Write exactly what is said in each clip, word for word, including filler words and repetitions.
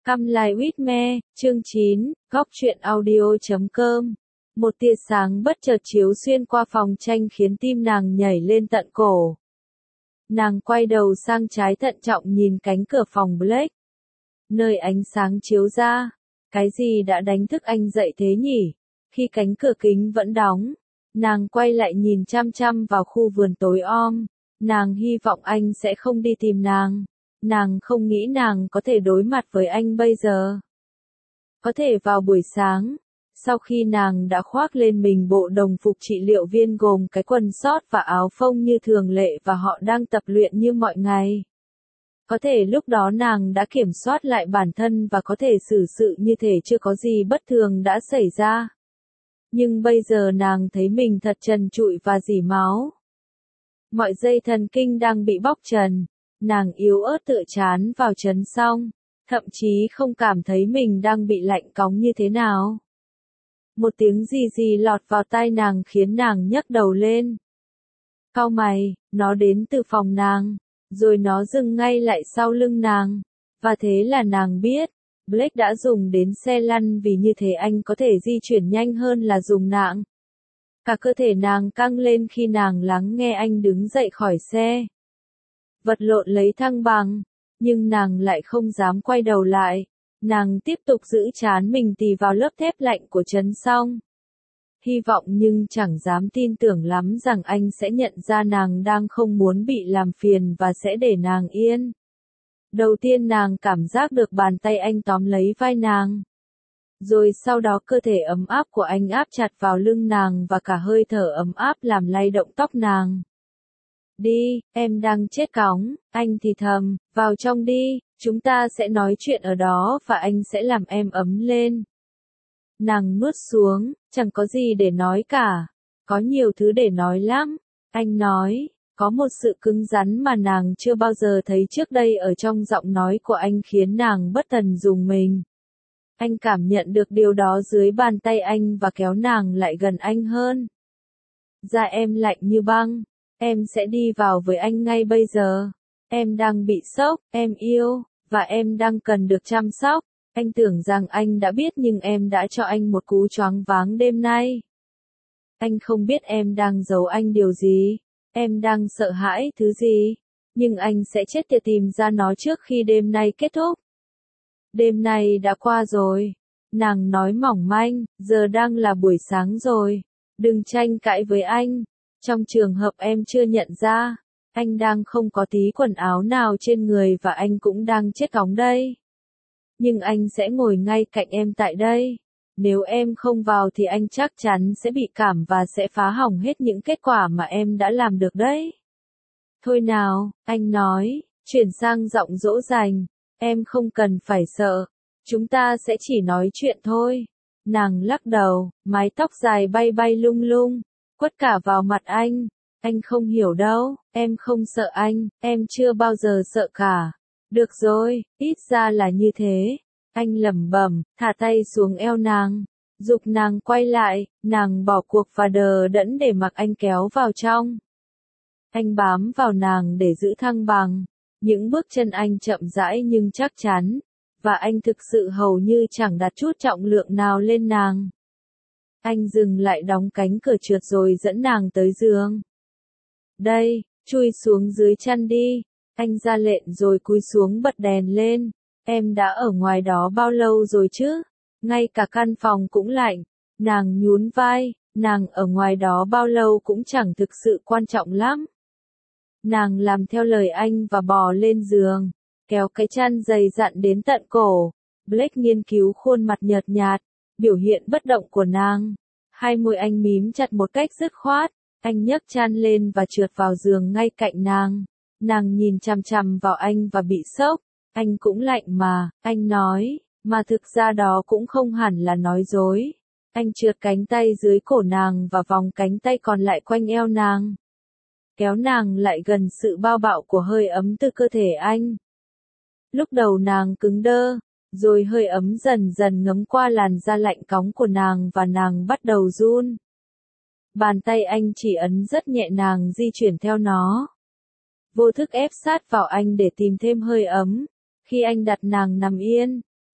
Come Live with Me, chương chín, góc truyện audio chấm com. Một tia sáng bất chợt chiếu xuyên qua phòng tranh khiến tim nàng nhảy lên tận cổ. Nàng quay đầu sang trái thận trọng nhìn cánh cửa phòng Blake. Nơi ánh sáng chiếu ra. Cái gì đã đánh thức anh dậy thế nhỉ? Khi cánh cửa kính vẫn đóng, nàng quay lại nhìn chăm chăm vào khu vườn tối om. Nàng hy vọng anh sẽ không đi tìm nàng. Nàng không nghĩ nàng có thể đối mặt với anh bây giờ. Có thể vào buổi sáng, sau khi nàng đã khoác lên mình bộ đồng phục trị liệu viên gồm cái quần sót và áo phông như thường lệ và họ đang tập luyện như mọi ngày. Có thể lúc đó nàng đã kiểm soát lại bản thân và có thể xử sự như thể chưa có gì bất thường đã xảy ra. Nhưng bây giờ nàng thấy mình thật trần trụi và rỉ máu. Mọi dây thần kinh đang bị bóc trần. Nàng yếu ớt tựa chán vào chấn xong, thậm chí không cảm thấy mình đang bị lạnh cóng như thế nào. Một tiếng gì gì lọt vào tai nàng khiến nàng nhấc đầu lên. Cau mày, nó đến từ phòng nàng, rồi nó dừng ngay lại sau lưng nàng, và thế là nàng biết, Blake đã dùng đến xe lăn vì như thế anh có thể di chuyển nhanh hơn là dùng nạng. Cả cơ thể nàng căng lên khi nàng lắng nghe anh đứng dậy khỏi xe. Vật lộn lấy thăng bằng, nhưng nàng lại không dám quay đầu lại, nàng tiếp tục giữ trán mình tì vào lớp thép lạnh của trấn song. Hy vọng nhưng chẳng dám tin tưởng lắm rằng anh sẽ nhận ra nàng đang không muốn bị làm phiền và sẽ để nàng yên. Đầu tiên nàng cảm giác được bàn tay anh tóm lấy vai nàng. Rồi sau đó cơ thể ấm áp của anh áp chặt vào lưng nàng và cả hơi thở ấm áp làm lay động tóc nàng. Đi, em đang chết cóng, anh thì thầm, vào trong đi, chúng ta sẽ nói chuyện ở đó và anh sẽ làm em ấm lên. Nàng nuốt xuống, chẳng có gì để nói cả, có nhiều thứ để nói lắm, anh nói, có một sự cứng rắn mà nàng chưa bao giờ thấy trước đây ở trong giọng nói của anh khiến nàng bất thần rùng mình. Anh cảm nhận được điều đó dưới bàn tay anh và kéo nàng lại gần anh hơn. Da em lạnh như băng. Em sẽ đi vào với anh ngay bây giờ. Em đang bị sốc, em yêu, và em đang cần được chăm sóc. Anh tưởng rằng anh đã biết nhưng em đã cho anh một cú choáng váng đêm nay. Anh không biết em đang giấu anh điều gì. Em đang sợ hãi thứ gì. Nhưng anh sẽ chết tiệt tìm ra nó trước khi đêm nay kết thúc. Đêm nay đã qua rồi. Nàng nói mỏng manh, giờ đang là buổi sáng rồi. Đừng tranh cãi với anh. Trong trường hợp em chưa nhận ra, anh đang không có tí quần áo nào trên người và anh cũng đang chết cóng đây. Nhưng anh sẽ ngồi ngay cạnh em tại đây. Nếu em không vào thì anh chắc chắn sẽ bị cảm và sẽ phá hỏng hết những kết quả mà em đã làm được đấy. Thôi nào, anh nói, chuyển sang giọng dỗ dành, em không cần phải sợ, chúng ta sẽ chỉ nói chuyện thôi. Nàng lắc đầu, mái tóc dài bay bay lung lung. Quất cả vào mặt anh, anh không hiểu đâu, em không sợ anh, em chưa bao giờ sợ cả. Được rồi, ít ra là như thế. Anh lẩm bẩm, thả tay xuống eo nàng, giục nàng quay lại, nàng bỏ cuộc và đờ đẫn để mặc anh kéo vào trong. Anh bám vào nàng để giữ thăng bằng, những bước chân anh chậm rãi nhưng chắc chắn, và anh thực sự hầu như chẳng đặt chút trọng lượng nào lên nàng. Anh dừng lại đóng cánh cửa trượt rồi dẫn nàng tới giường. Đây, chui xuống dưới chăn đi. Anh ra lệnh rồi cúi xuống bật đèn lên. Em đã ở ngoài đó bao lâu rồi chứ? Ngay cả căn phòng cũng lạnh. Nàng nhún vai, nàng ở ngoài đó bao lâu cũng chẳng thực sự quan trọng lắm. Nàng làm theo lời anh và bò lên giường, kéo cái chăn dày dặn đến tận cổ. Blake nghiên cứu khuôn mặt nhợt nhạt, biểu hiện bất động của nàng. Hai môi anh mím chặt một cách dứt khoát, anh nhấc chăn lên và trượt vào giường ngay cạnh nàng. Nàng nhìn chằm chằm vào anh và bị sốc, anh cũng lạnh mà, anh nói, mà thực ra đó cũng không hẳn là nói dối. Anh trượt cánh tay dưới cổ nàng và vòng cánh tay còn lại quanh eo nàng. Kéo nàng lại gần sự bao bạo của hơi ấm từ cơ thể anh. Lúc đầu nàng cứng đơ. Rồi hơi ấm dần dần ngấm qua làn da lạnh cóng của nàng và nàng bắt đầu run. Bàn tay anh chỉ ấn rất nhẹ nàng di chuyển theo nó. Vô thức ép sát vào anh để tìm thêm hơi ấm. Khi anh đặt nàng nằm yên,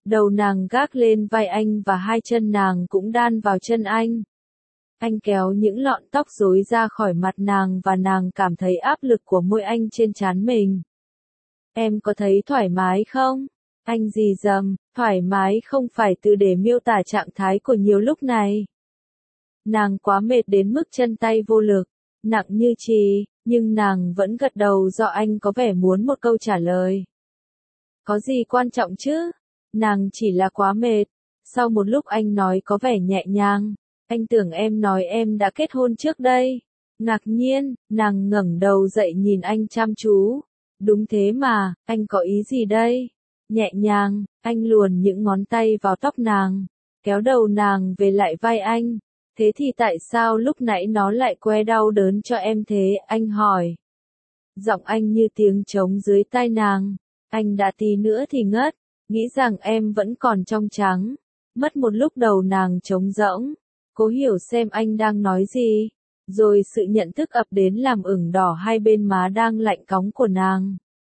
Đầu nàng gác lên vai anh và hai chân nàng cũng đan vào chân anh. Anh kéo những lọn tóc rối ra khỏi mặt nàng và nàng cảm thấy áp lực của môi anh trên trán mình. Em có thấy thoải mái không? Anh rì rầm, thoải mái không phải từ để miêu tả trạng thái của nhiều lúc này. Nàng quá mệt đến mức chân tay vô lực, nặng như chì, nhưng nàng vẫn gật đầu do anh có vẻ muốn một câu trả lời. Có gì quan trọng chứ? Nàng chỉ là quá mệt. Sau một lúc anh nói có vẻ nhẹ nhàng. Anh tưởng em nói em đã kết hôn trước đây. Ngạc nhiên, nàng ngẩng đầu dậy nhìn anh chăm chú. Đúng thế mà, anh có ý gì đây? Nhẹ nhàng, anh luồn những ngón tay vào tóc nàng, kéo đầu nàng về lại vai anh. Thế thì tại sao lúc nãy nó lại que đau đớn cho em thế? Anh hỏi. Giọng anh như tiếng trống dưới tai nàng. Anh đã tí nữa thì ngất, nghĩ rằng em vẫn còn trong trắng. Mất một lúc đầu nàng trống rỗng, cố hiểu xem anh đang nói gì. Rồi sự nhận thức ập đến làm ửng đỏ hai bên má đang lạnh cóng của nàng.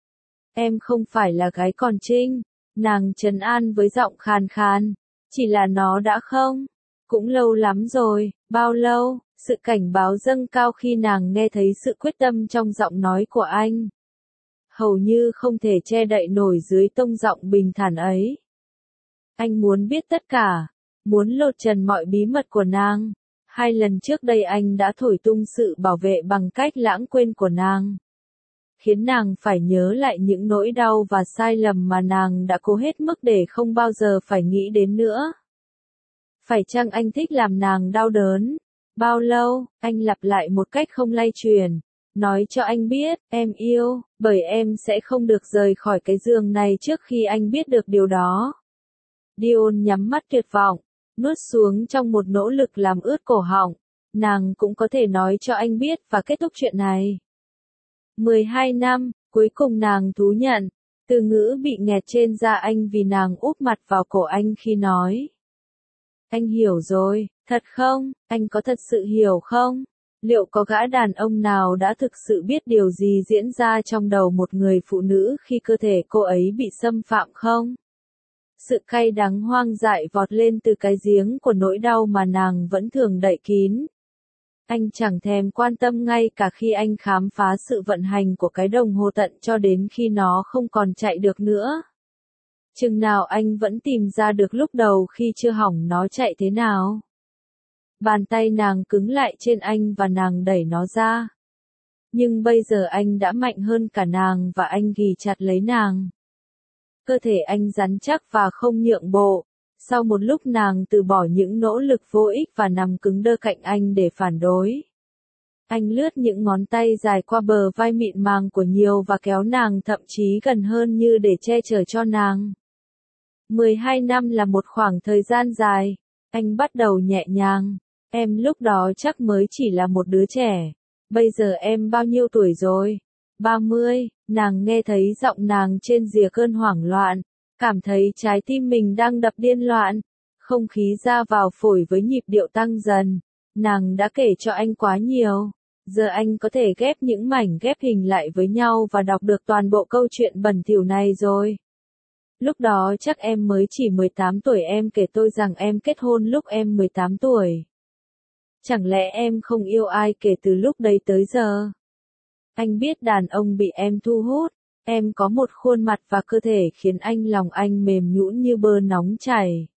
Em không phải là gái còn trinh, nàng trấn an với giọng khàn khàn. Chỉ là nó đã không. Cũng lâu lắm rồi, bao lâu? Sự cảnh báo dâng cao khi nàng nghe thấy sự quyết tâm trong giọng nói của anh. Hầu như không thể che đậy nổi dưới tông giọng bình thản ấy. Anh muốn biết tất cả, muốn lột trần mọi bí mật của nàng. Hai lần trước đây anh đã thổi tung sự bảo vệ bằng cách lãng quên của nàng. Khiến nàng phải nhớ lại những nỗi đau và sai lầm mà nàng đã cố hết mức để không bao giờ phải nghĩ đến nữa. Phải chăng anh thích làm nàng đau đớn? Bao lâu? Anh lặp lại một cách không lay chuyển. Nói cho anh biết, em yêu, bởi em sẽ không được rời khỏi cái giường này trước khi anh biết được điều đó. Dion nhắm mắt tuyệt vọng, nuốt xuống trong một nỗ lực làm ướt cổ họng. Nàng cũng có thể nói cho anh biết và kết thúc chuyện này. mười hai năm, cuối cùng nàng thú nhận. Từ ngữ bị nghẹt trên da anh vì nàng úp mặt vào cổ anh khi nói. Anh hiểu rồi, thật không? Anh có thật sự hiểu không? Liệu có gã đàn ông nào đã thực sự biết điều gì diễn ra trong đầu một người phụ nữ khi cơ thể cô ấy bị xâm phạm không? Sự cay đắng hoang dại vọt lên từ cái giếng của nỗi đau mà nàng vẫn thường đậy kín. Anh chẳng thèm quan tâm ngay cả khi anh khám phá sự vận hành của cái đồng hồ tận cho đến khi nó không còn chạy được nữa. Chừng nào anh vẫn tìm ra được lúc đầu khi chưa hỏng nó chạy thế nào. Bàn tay nàng cứng lại trên anh và nàng đẩy nó ra. Nhưng bây giờ anh đã mạnh hơn cả nàng và anh ghì chặt lấy nàng. Cơ thể anh rắn chắc và không nhượng bộ. Sau một lúc nàng từ bỏ những nỗ lực vô ích và nằm cứng đơ cạnh anh để phản đối. Anh lướt những ngón tay dài qua bờ vai mịn màng của nhiều và kéo nàng thậm chí gần hơn như để che chở cho nàng. mười hai năm là một khoảng thời gian dài. Anh bắt đầu nhẹ nhàng. Em lúc đó chắc mới chỉ là một đứa trẻ. Bây giờ em bao nhiêu tuổi rồi? ba mươi, nàng nghe thấy giọng nàng trên rìa cơn hoảng loạn. Cảm thấy trái tim mình đang đập điên loạn. Không khí ra vào phổi với nhịp điệu tăng dần. Nàng đã kể cho anh quá nhiều. Giờ anh có thể ghép những mảnh ghép hình lại với nhau và đọc được toàn bộ câu chuyện bẩn thỉu này rồi. Lúc đó chắc em mới chỉ mười tám tuổi, em kể tôi rằng em kết hôn lúc em mười tám tuổi. Chẳng lẽ em không yêu ai kể từ lúc đấy tới giờ? Anh biết đàn ông bị em thu hút. Em có một khuôn mặt và cơ thể khiến anh lòng anh mềm nhũn như bơ nóng chảy.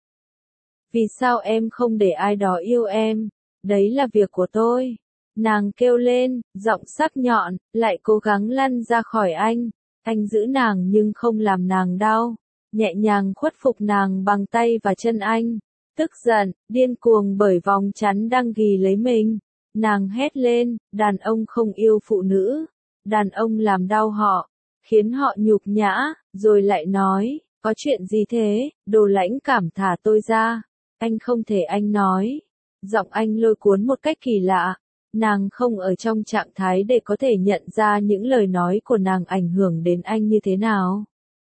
Vì sao em không để ai đó yêu em? Đấy là việc của tôi. Nàng kêu lên, giọng sắc nhọn, lại cố gắng lăn ra khỏi anh. Anh giữ nàng nhưng không làm nàng đau. Nhẹ nhàng khuất phục nàng bằng tay và chân anh. Tức giận, điên cuồng bởi vòng chắn đang ghì lấy mình. Nàng hét lên, đàn ông không yêu phụ nữ. Đàn ông làm đau họ, khiến họ nhục nhã, rồi lại nói, có chuyện gì thế, đồ lãnh cảm thả tôi ra. Anh không thể, anh nói. Giọng anh lôi cuốn một cách kỳ lạ. Nàng không ở trong trạng thái để có thể nhận ra những lời nói của nàng ảnh hưởng đến anh như thế nào.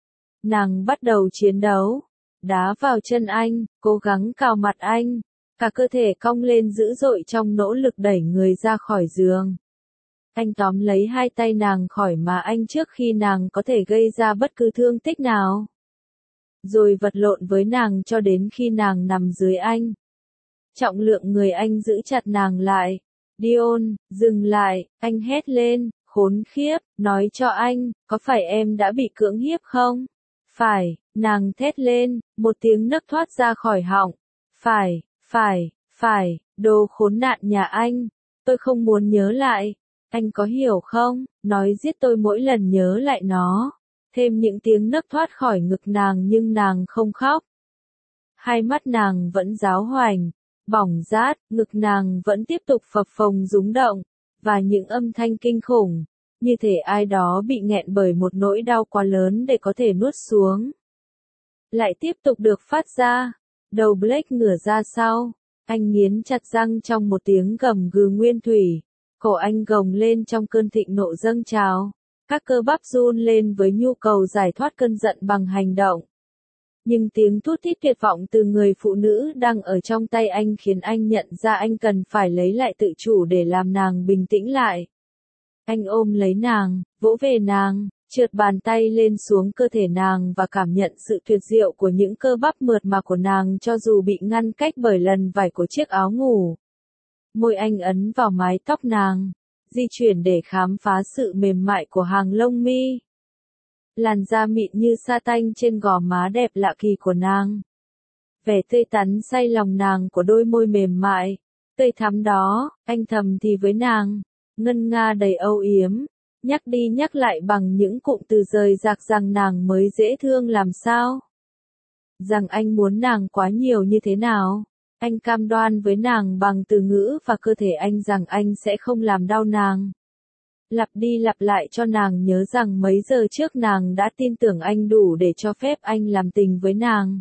Nàng bắt đầu chiến đấu, đá vào chân anh, cố gắng cào mặt anh, cả cơ thể cong lên dữ dội trong nỗ lực đẩy người ra khỏi giường. Anh tóm lấy hai tay nàng khỏi má anh trước khi nàng có thể gây ra bất cứ thương tích nào. rồi vật lộn với nàng cho đến khi nàng nằm dưới anh. Trọng lượng người anh giữ chặt nàng lại. Dion, dừng lại, anh hét lên, khốn khiếp, nói cho anh, có phải em đã bị cưỡng hiếp không? Phải, nàng thét lên, một tiếng nấc thoát ra khỏi họng. Phải, phải, phải, đồ khốn nạn nhà anh, tôi không muốn nhớ lại. Anh có hiểu không, nói giết tôi mỗi lần nhớ lại nó. Thêm những tiếng nấc thoát khỏi ngực nàng nhưng nàng không khóc. Hai mắt nàng vẫn giáo hoành, bỏng rát, ngực nàng vẫn tiếp tục phập phồng rúng động, và những âm thanh kinh khủng, như thể ai đó bị nghẹn bởi một nỗi đau quá lớn để có thể nuốt xuống. Lại tiếp tục được phát ra, đầu Blake ngửa ra sau, anh nghiến chặt răng trong một tiếng gầm gừ nguyên thủy, cổ anh gồng lên trong cơn thịnh nộ dâng trào, các cơ bắp run lên với nhu cầu giải thoát cơn giận bằng hành động. Nhưng tiếng thút thít tuyệt vọng từ người phụ nữ đang ở trong tay anh khiến anh nhận ra anh cần phải lấy lại tự chủ để làm nàng bình tĩnh lại. Anh ôm lấy nàng, vỗ về nàng, trượt bàn tay lên xuống cơ thể nàng và cảm nhận sự tuyệt diệu của những cơ bắp mượt mà của nàng cho dù bị ngăn cách bởi lần vải của chiếc áo ngủ. Môi anh ấn vào mái tóc nàng, di chuyển để khám phá sự mềm mại của hàng lông mi. Làn da mịn như sa tanh trên gò má đẹp lạ kỳ của nàng. Vẻ tươi tắn say lòng nàng của đôi môi mềm mại, tươi thắm đó, anh thầm thì với nàng, ngân nga đầy âu yếm, nhắc đi nhắc lại bằng những cụm từ rời rạc rằng nàng mới dễ thương làm sao. Rằng anh muốn nàng quá nhiều như thế nào. Anh cam đoan với nàng bằng từ ngữ và cơ thể anh rằng anh sẽ không làm đau nàng. Lặp đi lặp lại cho nàng nhớ rằng mấy giờ trước nàng đã tin tưởng anh đủ để cho phép anh làm tình với nàng.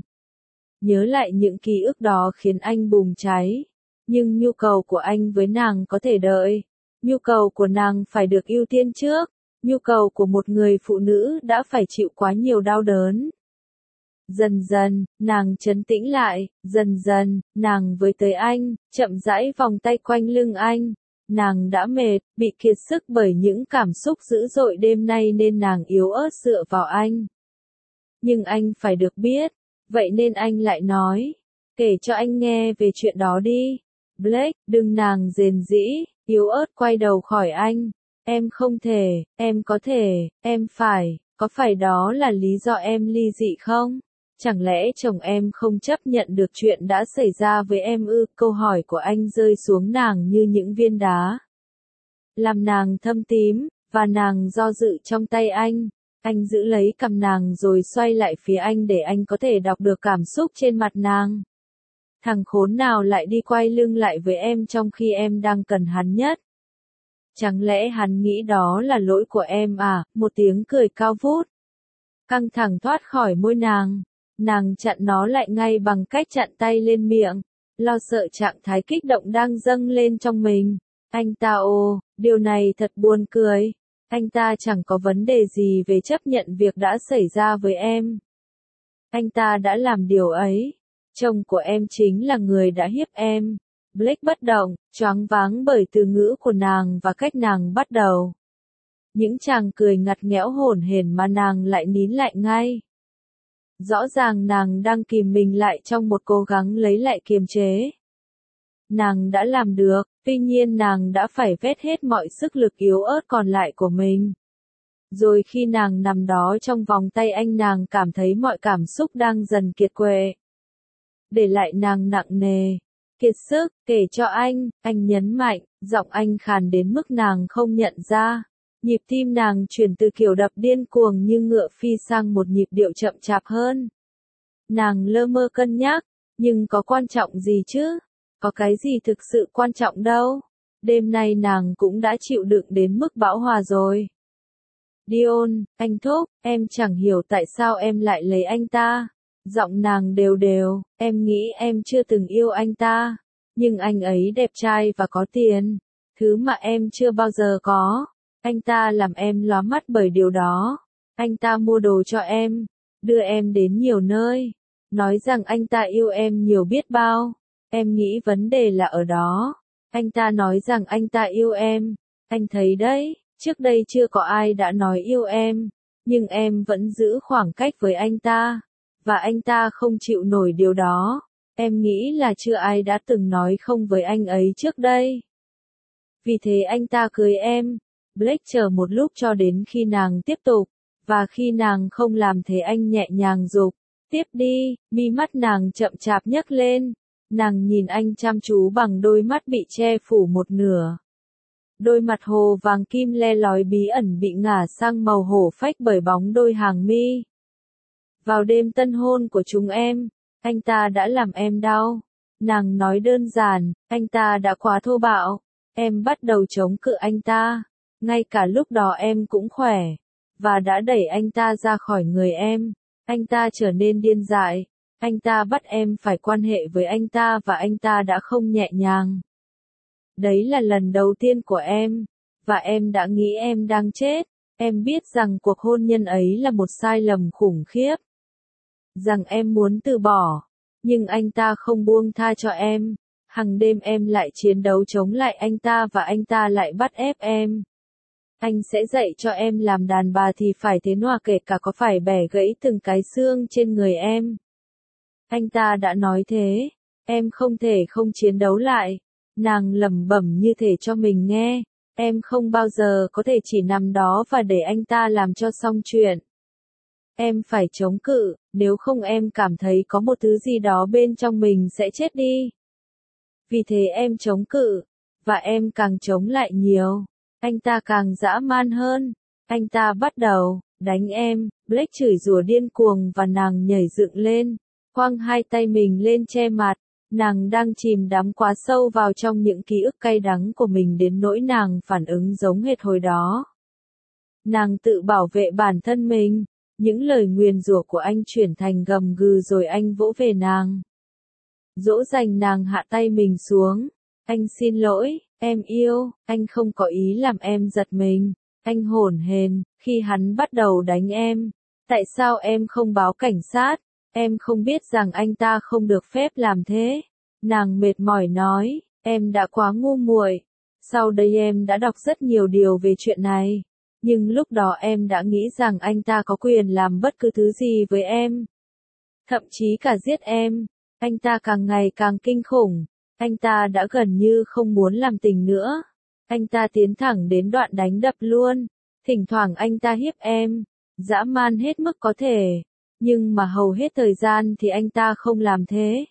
Nhớ lại những ký ức đó khiến anh bùng cháy. Nhưng nhu cầu của anh với nàng có thể đợi. Nhu cầu của nàng phải được ưu tiên trước. Nhu cầu của một người phụ nữ đã phải chịu quá nhiều đau đớn. Dần dần, nàng trấn tĩnh lại, dần dần, nàng với tới anh, chậm rãi vòng tay quanh lưng anh. Nàng đã mệt, bị kiệt sức bởi những cảm xúc dữ dội đêm nay nên nàng yếu ớt dựa vào anh. Nhưng anh phải được biết, vậy nên anh lại nói, kể cho anh nghe về chuyện đó đi. Blake, đừng nàng rền rĩ, yếu ớt quay đầu khỏi anh. Em không thể, em có thể, em phải, có phải đó là lý do em ly dị không? Chẳng lẽ chồng em không chấp nhận được chuyện đã xảy ra với em ư? Câu hỏi của anh rơi xuống nàng như những viên đá. Làm nàng thâm tím, và nàng do dự trong tay anh. Anh giữ lấy cằm nàng rồi xoay lại phía anh để anh có thể đọc được cảm xúc trên mặt nàng. Thằng khốn nào lại đi quay lưng lại với em trong khi em đang cần hắn nhất? Chẳng lẽ hắn nghĩ đó là lỗi của em à? Một tiếng cười cao vút, căng thẳng thoát khỏi môi nàng. Nàng chặn nó lại ngay bằng cách chặn tay lên miệng, lo sợ trạng thái kích động đang dâng lên trong mình. Anh ta ồ, điều này thật buồn cười. Anh ta chẳng có vấn đề gì về chấp nhận việc đã xảy ra với em. Anh ta đã làm điều ấy. Chồng của em chính là người đã hiếp em. Blake bất động, choáng váng bởi từ ngữ của nàng và cách nàng bắt đầu. Những chàng cười ngặt nghẽo hổn hển mà nàng lại nín lại ngay. Rõ ràng nàng đang kìm mình lại trong một cố gắng lấy lại kiềm chế. Nàng đã làm được, tuy nhiên nàng đã phải vét hết mọi sức lực yếu ớt còn lại của mình. Rồi khi nàng nằm đó trong vòng tay anh nàng cảm thấy mọi cảm xúc đang dần kiệt quệ. Để lại nàng nặng nề, kiệt sức, kể cho anh, anh nhấn mạnh, giọng anh khàn đến mức nàng không nhận ra. Nhịp tim nàng chuyển từ kiểu đập điên cuồng như ngựa phi sang một nhịp điệu chậm chạp hơn. Nàng lơ mơ cân nhắc, nhưng có quan trọng gì chứ? Có cái gì thực sự quan trọng đâu. Đêm nay nàng cũng đã chịu đựng đến mức bão hòa rồi. Dion, anh thúc, em chẳng hiểu tại sao em lại lấy anh ta. Giọng nàng đều đều, em nghĩ em chưa từng yêu anh ta. Nhưng anh ấy đẹp trai và có tiền. Thứ mà em chưa bao giờ có. Anh ta làm em lóa mắt bởi điều đó. Anh ta mua đồ cho em, đưa em đến nhiều nơi, nói rằng anh ta yêu em nhiều biết bao. Em nghĩ vấn đề là ở đó. Anh ta nói rằng anh ta yêu em. Anh thấy đấy, trước đây chưa có ai đã nói yêu em, nhưng em vẫn giữ khoảng cách với anh ta. và anh ta không chịu nổi điều đó. Em nghĩ là chưa ai đã từng nói không với anh ấy trước đây. Vì thế anh ta cưới em. Blake chờ một lúc cho đến khi nàng tiếp tục, và khi nàng không làm thế anh nhẹ nhàng giục, tiếp đi, mi mắt nàng chậm chạp nhấc lên. Nàng nhìn anh chăm chú bằng đôi mắt bị che phủ một nửa. Đôi mặt hồ vàng kim le lói bí ẩn bị ngả sang màu hổ phách bởi bóng đôi hàng mi. Vào đêm tân hôn của chúng em, anh ta đã làm em đau. Nàng nói đơn giản, anh ta đã quá thô bạo. Em bắt đầu chống cự anh ta. Ngay cả lúc đó em cũng khỏe. Và đã đẩy anh ta ra khỏi người em. Anh ta trở nên điên dại. Anh ta bắt em phải quan hệ với anh ta và anh ta đã không nhẹ nhàng. Đấy là lần đầu tiên của em. Và em đã nghĩ em đang chết. Em biết rằng cuộc hôn nhân ấy là một sai lầm khủng khiếp. Rằng em muốn từ bỏ. Nhưng anh ta không buông tha cho em. Hằng đêm em lại chiến đấu chống lại anh ta và anh ta lại bắt ép em. Anh sẽ dạy cho em làm đàn bà thì phải thế nào, kể cả có phải bẻ gãy từng cái xương trên người em. Anh ta đã nói thế. Em không thể không chiến đấu lại. Nàng lẩm bẩm như thể cho mình nghe. Em không bao giờ có thể chỉ nằm đó và để anh ta làm cho xong chuyện. Em phải chống cự, nếu không em cảm thấy có một thứ gì đó bên trong mình sẽ chết đi. Vì thế em chống cự, và em càng chống lại nhiều. Anh ta càng dã man hơn. Anh ta bắt đầu đánh em. Blake chửi rủa điên cuồng và nàng nhảy dựng lên, khoang hai tay mình lên che mặt. Nàng đang chìm đắm quá sâu vào trong những ký ức cay đắng của mình đến nỗi nàng phản ứng giống hệt hồi đó. Nàng tự bảo vệ bản thân mình. Những lời nguyền rủa của anh chuyển thành gầm gừ rồi anh vỗ về nàng. Dỗ dành nàng hạ tay mình xuống. Anh xin lỗi, em yêu, anh không có ý làm em giật mình. Anh hổn hển khi hắn bắt đầu đánh em. Tại sao em không báo cảnh sát? Em không biết rằng anh ta không được phép làm thế. Nàng mệt mỏi nói, em đã quá ngu muội. Sau đây em đã đọc rất nhiều điều về chuyện này. Nhưng lúc đó em đã nghĩ rằng anh ta có quyền làm bất cứ thứ gì với em. Thậm chí cả giết em. Anh ta càng ngày càng kinh khủng. Anh ta đã gần như không muốn làm tình nữa. Anh ta tiến thẳng đến đoạn đánh đập luôn. Thỉnh thoảng anh ta hiếp em. Dã man hết mức có thể. Nhưng mà hầu hết thời gian thì anh ta không làm thế.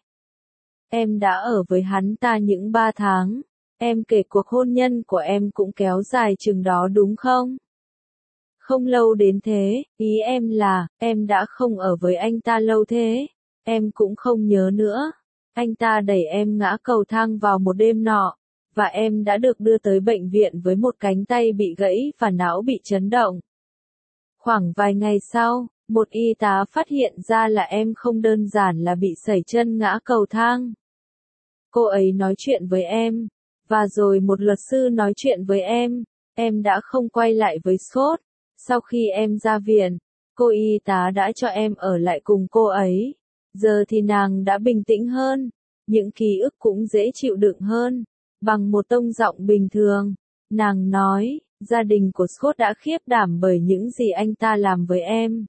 Em đã ở với hắn ta những ba tháng. Em kể cuộc hôn nhân của em cũng kéo dài chừng đó đúng không? Không lâu đến thế, ý em là, em đã không ở với anh ta lâu thế. Em cũng không nhớ nữa. Anh ta đẩy em ngã cầu thang vào một đêm nọ, và em đã được đưa tới bệnh viện với một cánh tay bị gãy và não bị chấn động. Khoảng vài ngày sau, một y tá phát hiện ra là em không đơn giản là bị sẩy chân ngã cầu thang. Cô ấy nói chuyện với em, và rồi một luật sư nói chuyện với em. Em đã không quay lại với Scott. Sau khi em ra viện, cô y tá đã cho em ở lại cùng cô ấy. Giờ thì nàng đã bình tĩnh hơn. Những ký ức cũng dễ chịu đựng hơn. Bằng một tông giọng bình thường, nàng nói, gia đình của Scott đã khiếp đảm bởi những gì anh ta làm với em.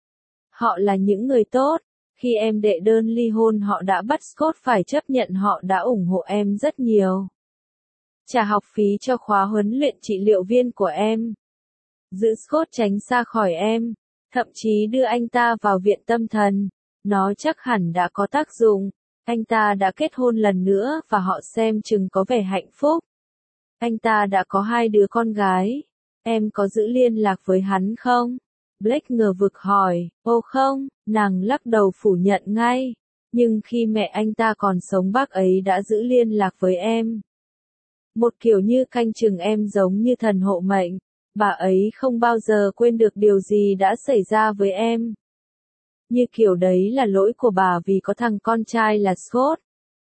Họ là những người tốt. Khi em đệ đơn ly hôn họ đã bắt Scott phải chấp nhận họ đã ủng hộ em rất nhiều. Trả học phí cho khóa huấn luyện trị liệu viên của em. Giữ Scott tránh xa khỏi em. Thậm chí đưa anh ta vào viện tâm thần. Nó chắc hẳn đã có tác dụng. Anh ta đã kết hôn lần nữa và họ xem chừng có vẻ hạnh phúc. Anh ta đã có hai đứa con gái. Em có giữ liên lạc với hắn không? Blake ngờ vực hỏi, ô không, nàng lắc đầu phủ nhận ngay. Nhưng khi mẹ anh ta còn sống bác ấy đã giữ liên lạc với em. Một kiểu như canh chừng em giống như thần hộ mệnh. Bà ấy không bao giờ quên được điều gì đã xảy ra với em. Như kiểu đấy là lỗi của bà vì có thằng con trai là Scott.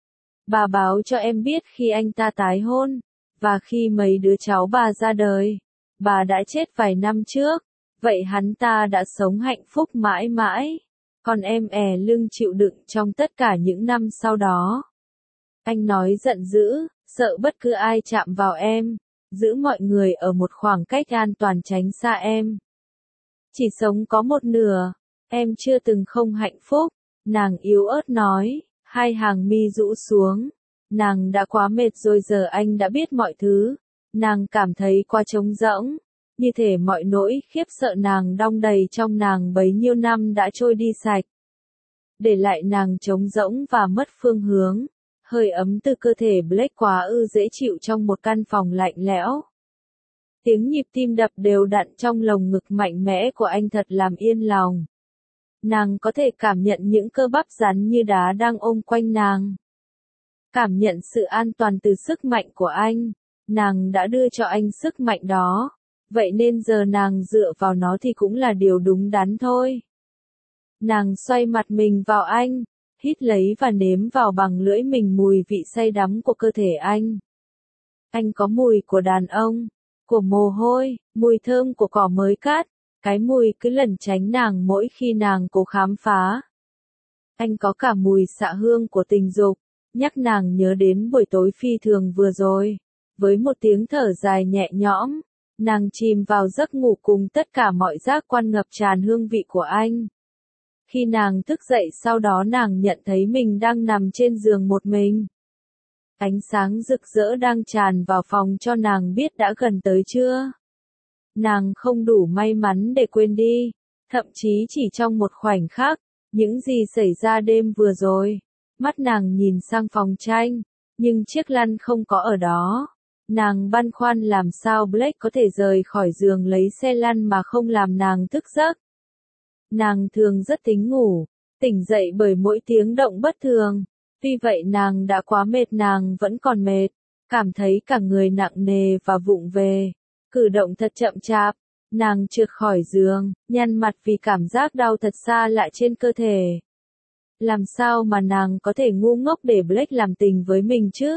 Bà báo cho em biết khi anh ta tái hôn, và khi mấy đứa cháu bà ra đời. Bà đã chết vài năm trước, vậy hắn ta đã sống hạnh phúc mãi mãi. Còn em è lưng chịu đựng trong tất cả những năm sau đó. Anh nói giận dữ, sợ bất cứ ai chạm vào em. Giữ mọi người ở một khoảng cách an toàn tránh xa em. Chỉ sống có một nửa. Em chưa từng không hạnh phúc. Nàng yếu ớt nói, hai hàng mi rũ xuống. Nàng đã quá mệt rồi, giờ anh đã biết mọi thứ. Nàng cảm thấy quá trống rỗng. Như thể mọi nỗi khiếp sợ nàng đong đầy trong nàng bấy nhiêu năm đã trôi đi sạch. Để lại nàng trống rỗng và mất phương hướng. Hơi ấm từ cơ thể Blake quá ư dễ chịu trong một căn phòng lạnh lẽo. Tiếng nhịp tim đập đều đặn trong lồng ngực mạnh mẽ của anh thật làm yên lòng. Nàng có thể cảm nhận những cơ bắp rắn như đá đang ôm quanh nàng. Cảm nhận sự an toàn từ sức mạnh của anh. Nàng đã đưa cho anh sức mạnh đó. Vậy nên giờ nàng dựa vào nó thì cũng là điều đúng đắn thôi. Nàng xoay mặt mình vào anh, hít lấy và nếm vào bằng lưỡi mình mùi vị say đắm của cơ thể anh. Anh có mùi của đàn ông, của mồ hôi, mùi thơm của cỏ mới cắt, cái mùi cứ lẩn tránh nàng mỗi khi nàng cố khám phá. Anh có cả mùi xạ hương của tình dục, nhắc nàng nhớ đến buổi tối phi thường vừa rồi. Với một tiếng thở dài nhẹ nhõm, nàng chìm vào giấc ngủ cùng tất cả mọi giác quan ngập tràn hương vị của anh. Khi nàng thức dậy sau đó nàng nhận thấy mình đang nằm trên giường một mình. Ánh sáng rực rỡ đang tràn vào phòng cho nàng biết đã gần tới trưa. Nàng không đủ may mắn để quên đi, thậm chí chỉ trong một khoảnh khắc, những gì xảy ra đêm vừa rồi. Mắt nàng nhìn sang phòng tranh, nhưng chiếc lăn không có ở đó. Nàng băn khoăn làm sao Blake có thể rời khỏi giường lấy xe lăn mà không làm nàng thức giấc. Nàng thường rất tính ngủ, tỉnh dậy bởi mỗi tiếng động bất thường. Tuy vậy nàng đã quá mệt, nàng vẫn còn mệt, cảm thấy cả người nặng nề và vụng về. Cử động thật chậm chạp, nàng trượt khỏi giường, nhăn mặt vì cảm giác đau thật xa lạ trên cơ thể. Làm sao mà nàng có thể ngu ngốc để Blake làm tình với mình chứ?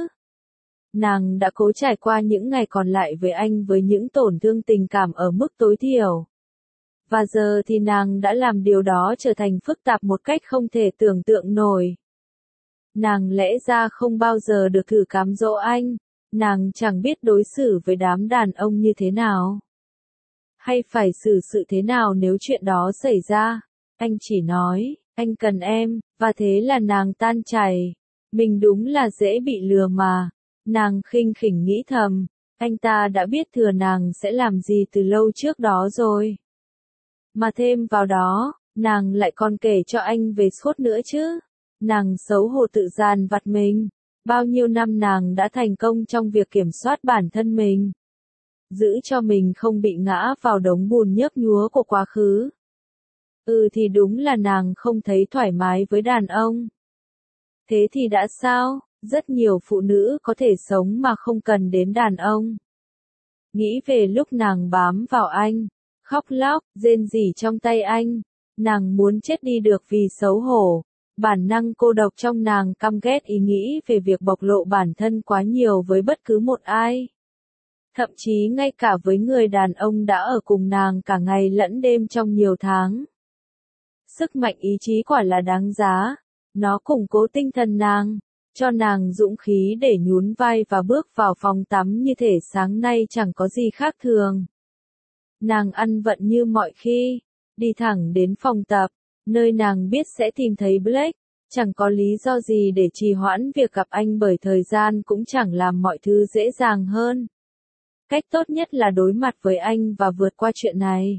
Nàng đã cố trải qua những ngày còn lại với anh với những tổn thương tình cảm ở mức tối thiểu. Và giờ thì nàng đã làm điều đó trở thành phức tạp một cách không thể tưởng tượng nổi. Nàng lẽ ra không bao giờ được thử cám dỗ anh, nàng chẳng biết đối xử với đám đàn ông như thế nào. Hay phải xử sự thế nào nếu chuyện đó xảy ra. Anh chỉ nói, anh cần em, và thế là nàng tan chảy. Mình đúng là dễ bị lừa mà. Nàng khinh khỉnh nghĩ thầm, anh ta đã biết thừa nàng sẽ làm gì từ lâu trước đó rồi. Mà thêm vào đó, nàng lại còn kể cho anh về suốt nữa chứ. Nàng xấu hổ tự dằn vặt mình. Bao nhiêu năm nàng đã thành công trong việc kiểm soát bản thân mình. Giữ cho mình không bị ngã vào đống bùn nhớp nhúa của quá khứ. Ừ thì đúng là nàng không thấy thoải mái với đàn ông. Thế thì đã sao? Rất nhiều phụ nữ có thể sống mà không cần đến đàn ông. Nghĩ về lúc nàng bám vào anh, khóc lóc, rên rỉ trong tay anh. Nàng muốn chết đi được vì xấu hổ. Bản năng cô độc trong nàng căm ghét ý nghĩ về việc bộc lộ bản thân quá nhiều với bất cứ một ai. Thậm chí ngay cả với người đàn ông đã ở cùng nàng cả ngày lẫn đêm trong nhiều tháng. Sức mạnh ý chí quả là đáng giá. Nó củng cố tinh thần nàng, cho nàng dũng khí để nhún vai và bước vào phòng tắm như thể sáng nay chẳng có gì khác thường. Nàng ăn vận như mọi khi, đi thẳng đến phòng tập, nơi nàng biết sẽ tìm thấy Blake, chẳng có lý do gì để trì hoãn việc gặp anh bởi thời gian cũng chẳng làm mọi thứ dễ dàng hơn. Cách tốt nhất là đối mặt với anh và vượt qua chuyện này.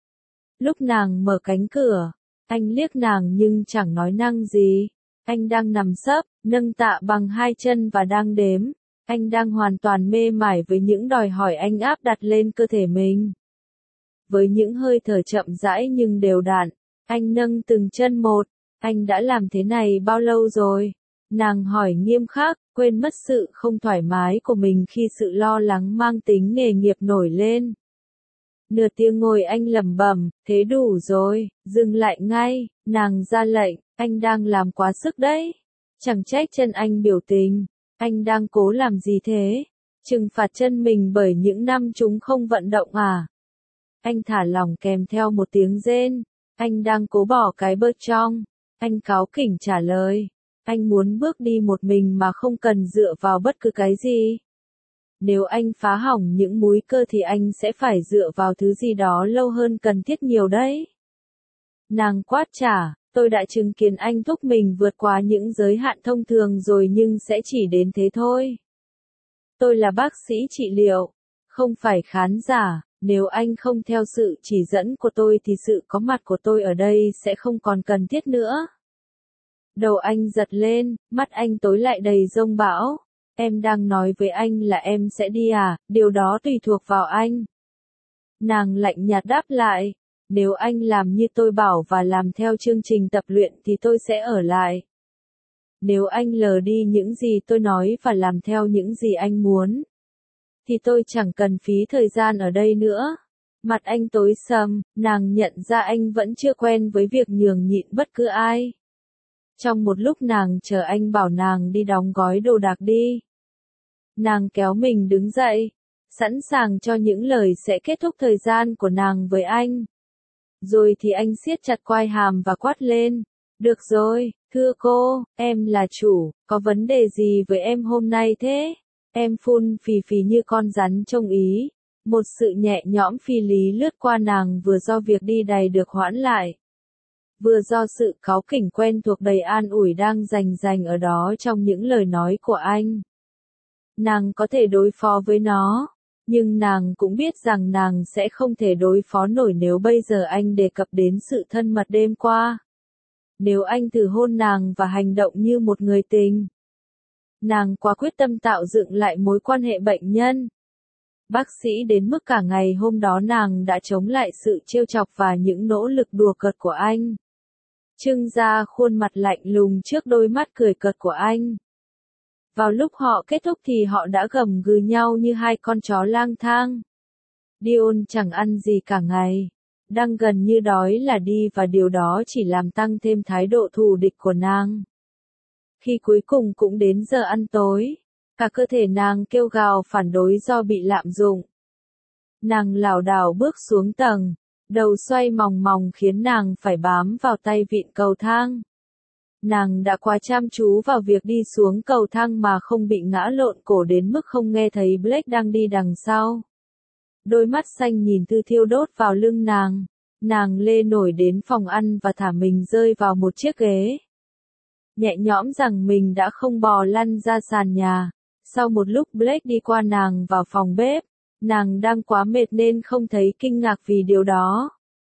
Lúc nàng mở cánh cửa, anh liếc nàng nhưng chẳng nói năng gì. Anh đang nằm sấp, nâng tạ bằng hai chân và đang đếm. Anh đang hoàn toàn mê mải với những đòi hỏi anh áp đặt lên cơ thể mình. Với những hơi thở chậm rãi nhưng đều đặn, anh nâng từng chân một. Anh đã làm thế này bao lâu rồi? Nàng hỏi nghiêm khắc, quên mất sự không thoải mái của mình khi sự lo lắng mang tính nghề nghiệp nổi lên. Nửa tiếng ngồi anh lẩm bẩm, thế đủ rồi, dừng lại ngay, nàng ra lệnh, anh đang làm quá sức đấy. Chẳng trách chân anh biểu tình, anh đang cố làm gì thế? Trừng phạt chân mình bởi những năm chúng không vận động à? Anh thả lỏng kèm theo một tiếng rên, anh đang cố bỏ cái bớt trong. Anh cáu kỉnh trả lời, anh muốn bước đi một mình mà không cần dựa vào bất cứ cái gì. Nếu anh phá hỏng những múi cơ thì anh sẽ phải dựa vào thứ gì đó lâu hơn cần thiết nhiều đấy. Nàng quát trả, Tôi đã chứng kiến anh thúc mình vượt qua những giới hạn thông thường rồi nhưng sẽ chỉ đến thế thôi. Tôi là bác sĩ trị liệu, không phải khán giả, nếu anh không theo sự chỉ dẫn của tôi thì sự có mặt của tôi ở đây sẽ không còn cần thiết nữa. Đầu anh giật lên, mắt anh tối lại đầy giông bão. Em đang nói với anh là em sẽ đi à, điều đó tùy thuộc vào anh. Nàng lạnh nhạt đáp lại, nếu anh làm như tôi bảo và làm theo chương trình tập luyện thì tôi sẽ ở lại. Nếu anh lờ đi những gì tôi nói và làm theo những gì anh muốn, thì tôi chẳng cần phí thời gian ở đây nữa. Mặt anh tối sầm, nàng nhận ra anh vẫn chưa quen với việc nhường nhịn bất cứ ai. Trong một lúc nàng chờ anh bảo nàng đi đóng gói đồ đạc đi. Nàng kéo mình đứng dậy, sẵn sàng cho những lời sẽ kết thúc thời gian của nàng với anh. Rồi thì anh siết chặt quai hàm và quát lên. Được rồi, thưa cô, em là chủ, có vấn đề gì với em hôm nay thế? Em phun phì phì như con rắn trông ý. Một sự nhẹ nhõm phi lý lướt qua nàng vừa do việc đi đầy được hoãn lại. Vừa do sự cáu kỉnh quen thuộc đầy an ủi đang rành rành ở đó trong những lời nói của anh. Nàng có thể đối phó với nó, nhưng nàng cũng biết rằng nàng sẽ không thể đối phó nổi nếu bây giờ anh đề cập đến sự thân mật đêm qua. Nếu anh thử hôn nàng và hành động như một người tình. Nàng quá quyết tâm tạo dựng lại mối quan hệ bệnh nhân. Bác sĩ đến mức cả ngày hôm đó nàng đã chống lại sự trêu chọc và những nỗ lực đùa cợt của anh. Trưng ra khuôn mặt lạnh lùng trước đôi mắt cười cợt của anh. Vào lúc họ kết thúc thì họ đã gầm gừ nhau như hai con chó lang thang. Dion chẳng ăn gì cả ngày. Đang gần như đói là đi và điều đó chỉ làm tăng thêm thái độ thù địch của nàng. Khi cuối cùng cũng đến giờ ăn tối, cả cơ thể nàng kêu gào phản đối do bị lạm dụng. Nàng lảo đảo bước xuống tầng, đầu xoay mòng mòng khiến nàng phải bám vào tay vịn cầu thang. Nàng đã quá chăm chú vào việc đi xuống cầu thang mà không bị ngã lộn cổ đến mức không nghe thấy Blake đang đi đằng sau. Đôi mắt xanh nhìn Tư thiêu đốt vào lưng nàng. Nàng lê nổi đến phòng ăn và thả mình rơi vào một chiếc ghế. Nhẹ nhõm rằng mình đã không bò lăn ra sàn nhà. Sau một lúc Blake đi qua nàng vào phòng bếp. Nàng đang quá mệt nên không thấy kinh ngạc vì điều đó.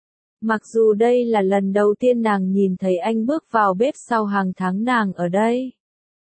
Mặc dù đây là lần đầu tiên nàng nhìn thấy anh bước vào bếp sau hàng tháng nàng ở đây.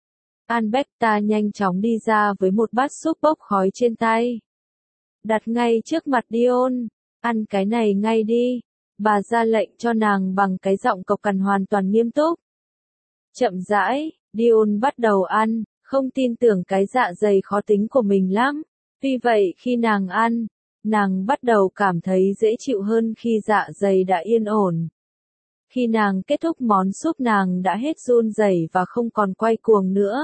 Alberta nhanh chóng đi ra với một bát súp bốc khói trên tay. Đặt ngay trước mặt Dion. Ăn cái này ngay đi. Bà ra lệnh cho nàng bằng cái giọng cộc cằn hoàn toàn nghiêm túc. Chậm rãi, Dion bắt đầu ăn, không tin tưởng cái dạ dày khó tính của mình lắm. Vì vậy khi nàng ăn, nàng bắt đầu cảm thấy dễ chịu hơn khi dạ dày đã yên ổn. Khi nàng kết thúc món súp nàng đã hết run rẩy và không còn quay cuồng nữa.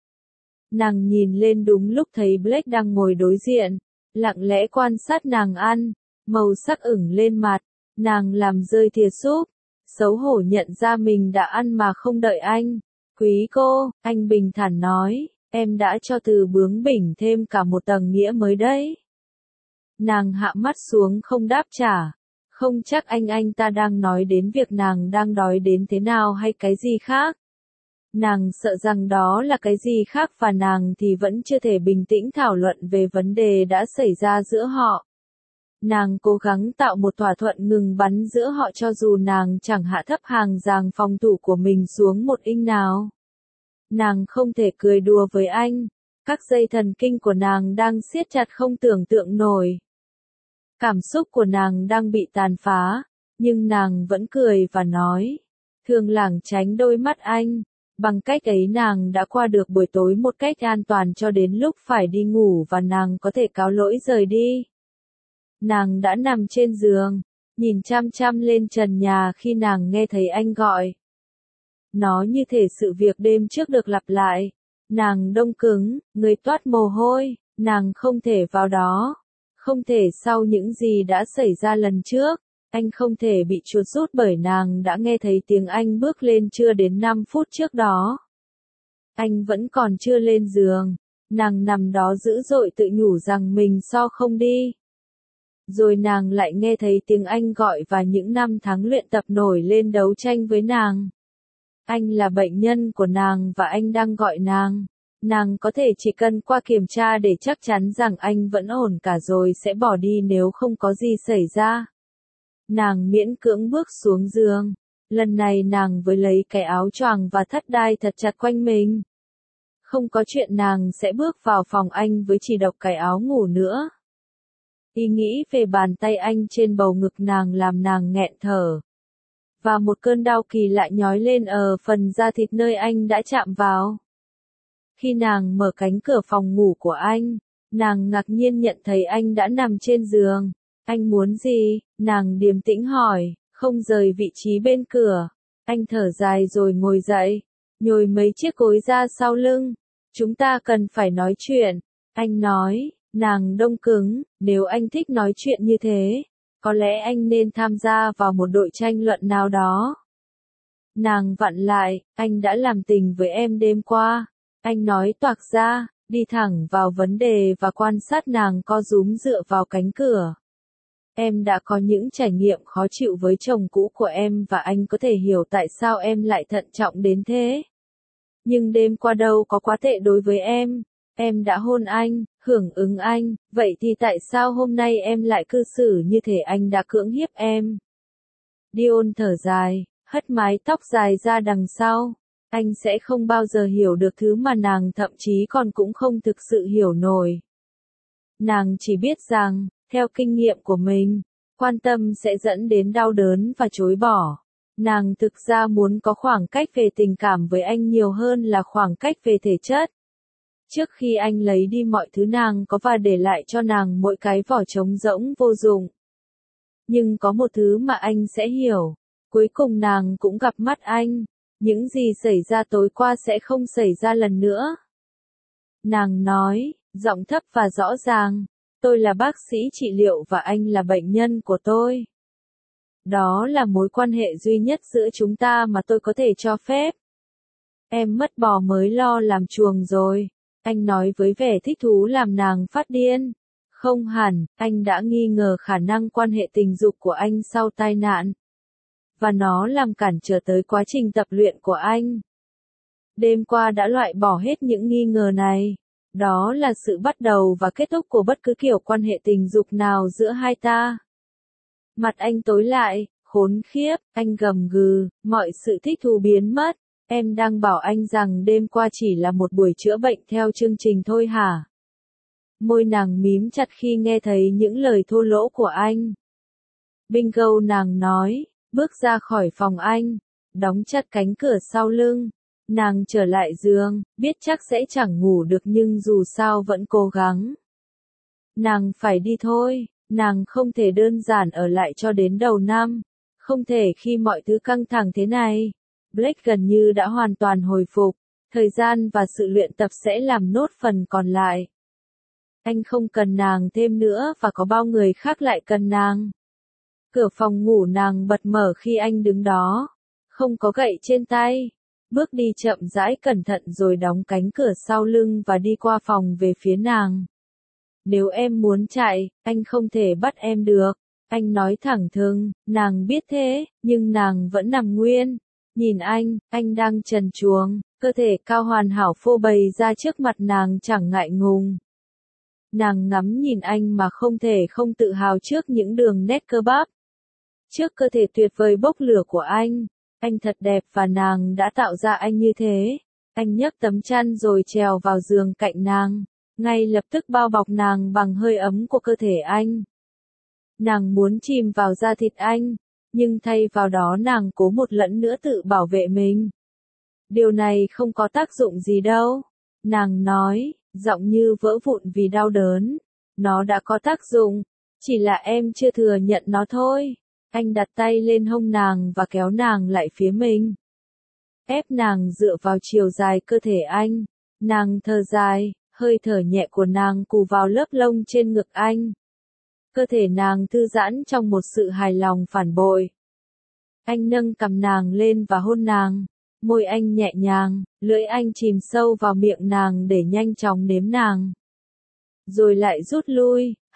Nàng nhìn lên đúng lúc thấy Blake đang ngồi đối diện, lặng lẽ quan sát nàng ăn, màu sắc ửng lên mặt, nàng làm rơi thìa súp, xấu hổ nhận ra mình đã ăn mà không đợi anh. Quý cô, anh bình thản nói, em đã cho từ bướng bỉnh thêm cả một tầng nghĩa mới đấy. Nàng hạ mắt xuống không đáp trả. Không chắc anh anh ta đang nói đến việc nàng đang đói đến thế nào hay cái gì khác. Nàng sợ rằng đó là cái gì khác và nàng thì vẫn chưa thể bình tĩnh thảo luận về vấn đề đã xảy ra giữa họ. Nàng cố gắng tạo một thỏa thuận ngừng bắn giữa họ cho dù nàng chẳng hạ thấp hàng ràng phòng thủ của mình xuống một inch nào. Nàng không thể cười đùa với anh. Các dây thần kinh của nàng đang siết chặt không tưởng tượng nổi. Cảm xúc của nàng đang bị tàn phá, nhưng nàng vẫn cười và nói. Thường lảng tránh đôi mắt anh. Bằng cách ấy nàng đã qua được buổi tối một cách an toàn cho đến lúc phải đi ngủ và nàng có thể cáo lỗi rời đi. Nàng đã nằm trên giường, nhìn chăm chăm lên trần nhà khi nàng nghe thấy anh gọi. Nó như thể sự việc đêm trước được lặp lại. Nàng đông cứng, người toát mồ hôi, nàng không thể vào đó. Không thể sau những gì đã xảy ra lần trước. Anh không thể bị chuột rút bởi nàng đã nghe thấy tiếng anh bước lên chưa đến năm phút trước đó. Anh vẫn còn chưa lên giường. Nàng nằm đó dữ dội tự nhủ rằng mình so không đi. Rồi nàng lại nghe thấy tiếng anh gọi và những năm tháng luyện tập nổi lên đấu tranh với nàng. Anh là bệnh nhân của nàng và anh đang gọi nàng. Nàng có thể chỉ cần qua kiểm tra để chắc chắn rằng anh vẫn ổn cả rồi sẽ bỏ đi nếu không có gì xảy ra. Nàng miễn cưỡng bước xuống giường. Lần này nàng với lấy cái áo choàng và thắt đai thật chặt quanh mình. Không có chuyện nàng sẽ bước vào phòng anh với chỉ độc cái áo ngủ nữa. Ý nghĩ về bàn tay anh trên bầu ngực nàng làm nàng nghẹn thở. Và một cơn đau kỳ lạ nhói lên ở phần da thịt nơi anh đã chạm vào. Khi nàng mở cánh cửa phòng ngủ của anh, nàng ngạc nhiên nhận thấy anh đã nằm trên giường. Anh muốn gì? Nàng điềm tĩnh hỏi, không rời vị trí bên cửa. Anh thở dài rồi ngồi dậy, nhồi mấy chiếc gối ra sau lưng. Chúng ta cần phải nói chuyện. Anh nói, nàng đông cứng, nếu anh thích nói chuyện như thế, có lẽ anh nên tham gia vào một đội tranh luận nào đó. Nàng vặn lại, anh đã làm tình với em đêm qua. Anh nói toạc ra, đi thẳng vào vấn đề và quan sát nàng co rúm dựa vào cánh cửa. Em đã có những trải nghiệm khó chịu với chồng cũ của em và anh có thể hiểu tại sao em lại thận trọng đến thế. Nhưng đêm qua đâu có quá tệ đối với em. Em đã hôn anh, hưởng ứng anh, vậy thì tại sao hôm nay em lại cư xử như thể anh đã cưỡng hiếp em? Dion thở dài, hất mái tóc dài ra đằng sau. Anh sẽ không bao giờ hiểu được thứ mà nàng thậm chí còn cũng không thực sự hiểu nổi. Nàng chỉ biết rằng, theo kinh nghiệm của mình, quan tâm sẽ dẫn đến đau đớn và chối bỏ. Nàng thực ra muốn có khoảng cách về tình cảm với anh nhiều hơn là khoảng cách về thể chất. Trước khi anh lấy đi mọi thứ nàng có và để lại cho nàng mỗi cái vỏ trống rỗng vô dụng. Nhưng có một thứ mà anh sẽ hiểu. Cuối cùng nàng cũng gặp mắt anh. Những gì xảy ra tối qua sẽ không xảy ra lần nữa. Nàng nói, giọng thấp và rõ ràng, tôi là bác sĩ trị liệu và anh là bệnh nhân của tôi. Đó là mối quan hệ duy nhất giữa chúng ta mà tôi có thể cho phép. Em mất bò mới lo làm chuồng rồi. Anh nói với vẻ thích thú làm nàng phát điên. Không hẳn, anh đã nghi ngờ khả năng quan hệ tình dục của anh sau tai nạn. Và nó làm cản trở tới quá trình tập luyện của anh. Đêm qua đã loại bỏ hết những nghi ngờ này. Đó là sự bắt đầu và kết thúc của bất cứ kiểu quan hệ tình dục nào giữa hai ta. Mặt anh tối lại, khốn khiếp, anh gầm gừ, mọi sự thích thú biến mất. Em đang bảo anh rằng đêm qua chỉ là một buổi chữa bệnh theo chương trình thôi hả? Môi nàng mím chặt khi nghe thấy những lời thô lỗ của anh. Bingo, nàng nói, bước ra khỏi phòng anh, đóng chặt cánh cửa sau lưng. Nàng trở lại giường, biết chắc sẽ chẳng ngủ được nhưng dù sao vẫn cố gắng. Nàng phải đi thôi, nàng không thể đơn giản ở lại cho đến đầu năm. Không thể khi mọi thứ căng thẳng thế này. Blake gần như đã hoàn toàn hồi phục, thời gian và sự luyện tập sẽ làm nốt phần còn lại. Anh không cần nàng thêm nữa và có bao người khác lại cần nàng. Cửa phòng ngủ nàng bật mở khi anh đứng đó, không có gậy trên tay. Bước đi chậm rãi cẩn thận rồi đóng cánh cửa sau lưng và đi qua phòng về phía nàng. Nếu em muốn chạy, anh không thể bắt em được. Anh nói thẳng thừng, nàng biết thế, nhưng nàng vẫn nằm nguyên. Nhìn anh, anh đang trần truồng, cơ thể cao hoàn hảo phô bày ra trước mặt nàng chẳng ngại ngùng. Nàng ngắm nhìn anh mà không thể không tự hào trước những đường nét cơ bắp. Trước cơ thể tuyệt vời bốc lửa của anh, anh thật đẹp và nàng đã tạo ra anh như thế. Anh nhấc tấm chăn rồi trèo vào giường cạnh nàng, ngay lập tức bao bọc nàng bằng hơi ấm của cơ thể anh. Nàng muốn chìm vào da thịt anh, nhưng thay vào đó nàng cố một lần nữa tự bảo vệ mình. Điều này không có tác dụng gì đâu. Nàng nói, giọng như vỡ vụn vì đau đớn. Nó đã có tác dụng, chỉ là em chưa thừa nhận nó thôi. Anh đặt tay lên hông nàng và kéo nàng lại phía mình. Ép nàng dựa vào chiều dài cơ thể anh. Nàng thở dài, hơi thở nhẹ của nàng cù vào lớp lông trên ngực anh. Cơ thể nàng thư giãn trong một sự hài lòng phản bội. Anh nâng cằm nàng lên và hôn nàng. Môi anh nhẹ nhàng, lưỡi anh chìm sâu vào miệng nàng để nhanh chóng nếm nàng. Rồi lại rút lui,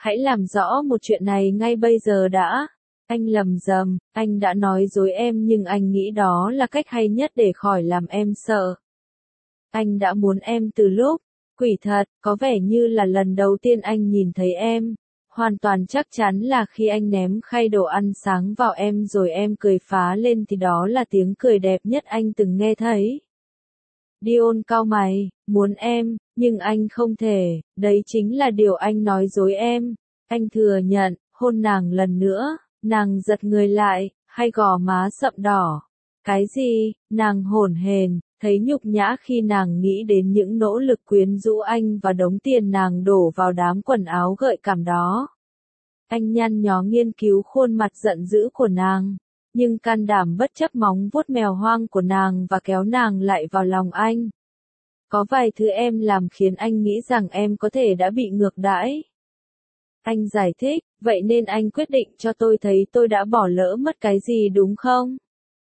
Hãy làm rõ một chuyện này ngay bây giờ đã. Anh lầm rầm, anh đã nói dối em nhưng anh nghĩ đó là cách hay nhất để khỏi làm em sợ. Anh đã muốn em từ lúc, quỷ thật, có vẻ như là lần đầu tiên anh nhìn thấy em. Hoàn toàn chắc chắn là khi anh ném khay đồ ăn sáng vào em rồi em cười phá lên thì đó là tiếng cười đẹp nhất anh từng nghe thấy. Dion cau mày, muốn em, nhưng anh không thể, đấy chính là điều anh nói dối em. Anh thừa nhận, hôn nàng lần nữa, nàng giật người lại, hai gò má sậm đỏ. Cái gì, nàng hổn hển, thấy nhục nhã khi nàng nghĩ đến những nỗ lực quyến rũ anh và đống tiền nàng đổ vào đám quần áo gợi cảm đó. Anh nhăn nhó nghiên cứu khuôn mặt giận dữ của nàng, nhưng can đảm bất chấp móng vuốt mèo hoang của nàng và kéo nàng lại vào lòng anh. Có vài thứ em làm khiến anh nghĩ rằng em có thể đã bị ngược đãi. Anh giải thích, vậy nên anh quyết định cho tôi thấy tôi đã bỏ lỡ mất cái gì đúng không?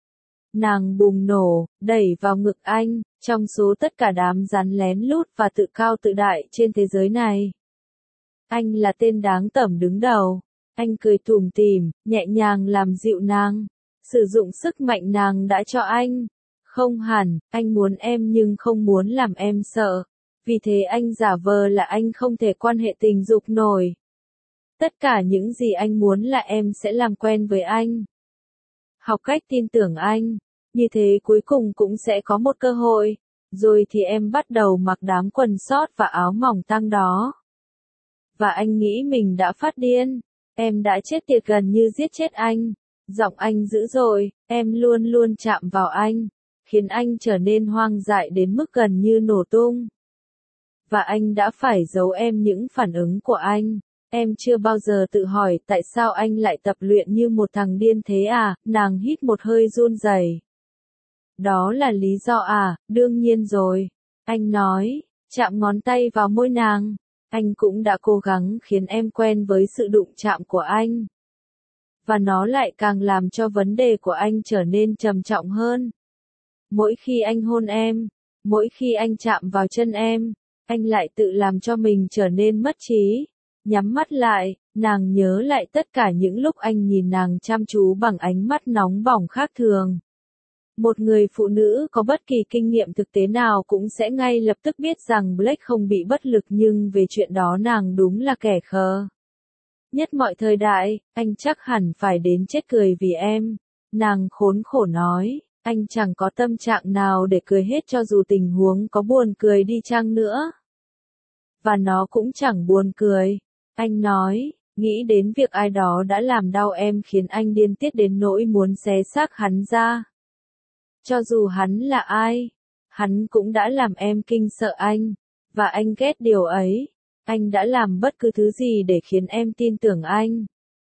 Nàng bùng nổ, đẩy vào ngực anh, trong số tất cả đám rắn lén lút và tự cao tự đại trên thế giới này. Anh là tên đáng tởm đứng đầu. Anh cười tủm tỉm, nhẹ nhàng làm dịu nàng, sử dụng sức mạnh nàng đã cho anh. Không hẳn, anh muốn em nhưng không muốn làm em sợ. Vì thế anh giả vờ là anh không thể quan hệ tình dục nổi. Tất cả những gì anh muốn là em sẽ làm quen với anh. Học cách tin tưởng anh. Như thế cuối cùng cũng sẽ có một cơ hội. Rồi thì em bắt đầu mặc đám quần sót và áo mỏng tang đó. Và anh nghĩ mình đã phát điên. Em đã chết tiệt gần như giết chết anh. Giọng anh dữ dội, em luôn luôn chạm vào anh, khiến anh trở nên hoang dại đến mức gần như nổ tung. Và anh đã phải giấu em những phản ứng của anh. Em chưa bao giờ tự hỏi tại sao anh lại tập luyện như một thằng điên thế à, nàng hít một hơi run rẩy. Đó là lý do à, đương nhiên rồi. Anh nói, chạm ngón tay vào môi nàng. Anh cũng đã cố gắng khiến em quen với sự đụng chạm của anh. Và nó lại càng làm cho vấn đề của anh trở nên trầm trọng hơn. Mỗi khi anh hôn em, mỗi khi anh chạm vào chân em, anh lại tự làm cho mình trở nên mất trí. Nhắm mắt lại, nàng nhớ lại tất cả những lúc anh nhìn nàng chăm chú bằng ánh mắt nóng bỏng khác thường. Một người phụ nữ có bất kỳ kinh nghiệm thực tế nào cũng sẽ ngay lập tức biết rằng Blake không bị bất lực, nhưng về chuyện đó nàng đúng là kẻ khờ. Nhất mọi thời đại, anh chắc hẳn phải đến chết cười vì em. Nàng khốn khổ nói, anh chẳng có tâm trạng nào để cười hết cho dù tình huống có buồn cười đi chăng nữa. Và nó cũng chẳng buồn cười. Anh nói, nghĩ đến việc ai đó đã làm đau em khiến anh điên tiết đến nỗi muốn xé xác hắn ra. Cho dù hắn là ai, hắn cũng đã làm em kinh sợ anh, và anh ghét điều ấy. Anh đã làm bất cứ thứ gì để khiến em tin tưởng anh.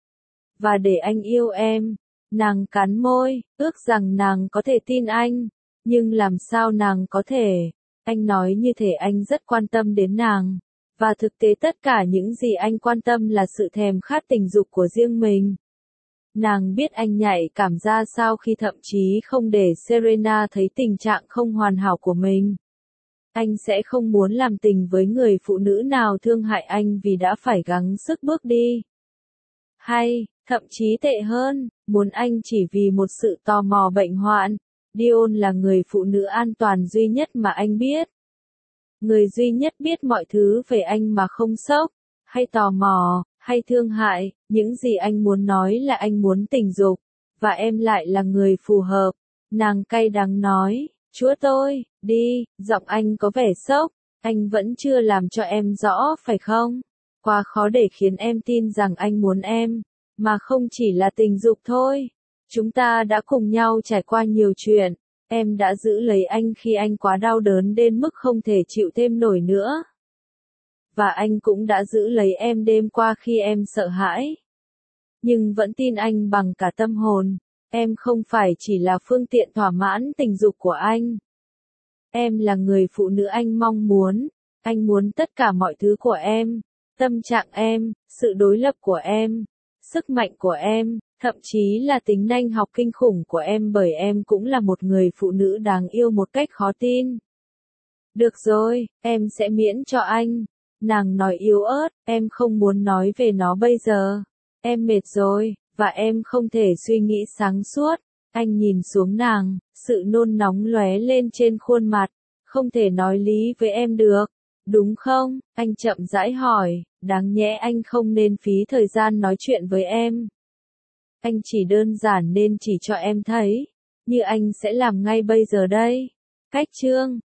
Và để anh yêu em. Nàng cắn môi, ước rằng nàng có thể tin anh. Nhưng làm sao nàng có thể? Anh nói như thể anh rất quan tâm đến nàng. Và thực tế tất cả những gì anh quan tâm là sự thèm khát tình dục của riêng mình. Nàng biết anh nhạy cảm ra sao khi thậm chí không để Serena thấy tình trạng không hoàn hảo của mình. Anh sẽ không muốn làm tình với người phụ nữ nào thương hại anh vì đã phải gắng sức bước đi. Hay, thậm chí tệ hơn, muốn anh chỉ vì một sự tò mò bệnh hoạn. Dion là người phụ nữ an toàn duy nhất mà anh biết. Người duy nhất biết mọi thứ về anh mà không sốc, hay tò mò, hay thương hại. Những gì anh muốn nói là anh muốn tình dục, và em lại là người phù hợp. Nàng cay đắng nói, chúa tôi, đi, giọng anh có vẻ sốc, anh vẫn chưa làm cho em rõ phải không? Quá khó để khiến em tin rằng anh muốn em, mà không chỉ là tình dục thôi. Chúng ta đã cùng nhau trải qua nhiều chuyện, em đã giữ lấy anh khi anh quá đau đớn đến mức không thể chịu thêm nổi nữa. Và anh cũng đã giữ lấy em đêm qua khi em sợ hãi. Nhưng vẫn tin anh bằng cả tâm hồn. Em không phải chỉ là phương tiện thỏa mãn tình dục của anh. Em là người phụ nữ anh mong muốn. Anh muốn tất cả mọi thứ của em. Tâm trạng em, sự đối lập của em, sức mạnh của em, thậm chí là tính nhanh học kinh khủng của em, bởi em cũng là một người phụ nữ đáng yêu một cách khó tin. Được rồi, em sẽ miễn cho anh. Nàng nói yếu ớt, em không muốn nói về nó bây giờ. Em mệt rồi, và em không thể suy nghĩ sáng suốt. Anh nhìn xuống nàng, sự nôn nóng lóe lên trên khuôn mặt. Không thể nói lý với em được, đúng không? Anh chậm rãi hỏi, đáng nhẽ anh không nên phí thời gian nói chuyện với em. Anh chỉ đơn giản nên chỉ cho em thấy, như anh sẽ làm ngay bây giờ đây. Cách chương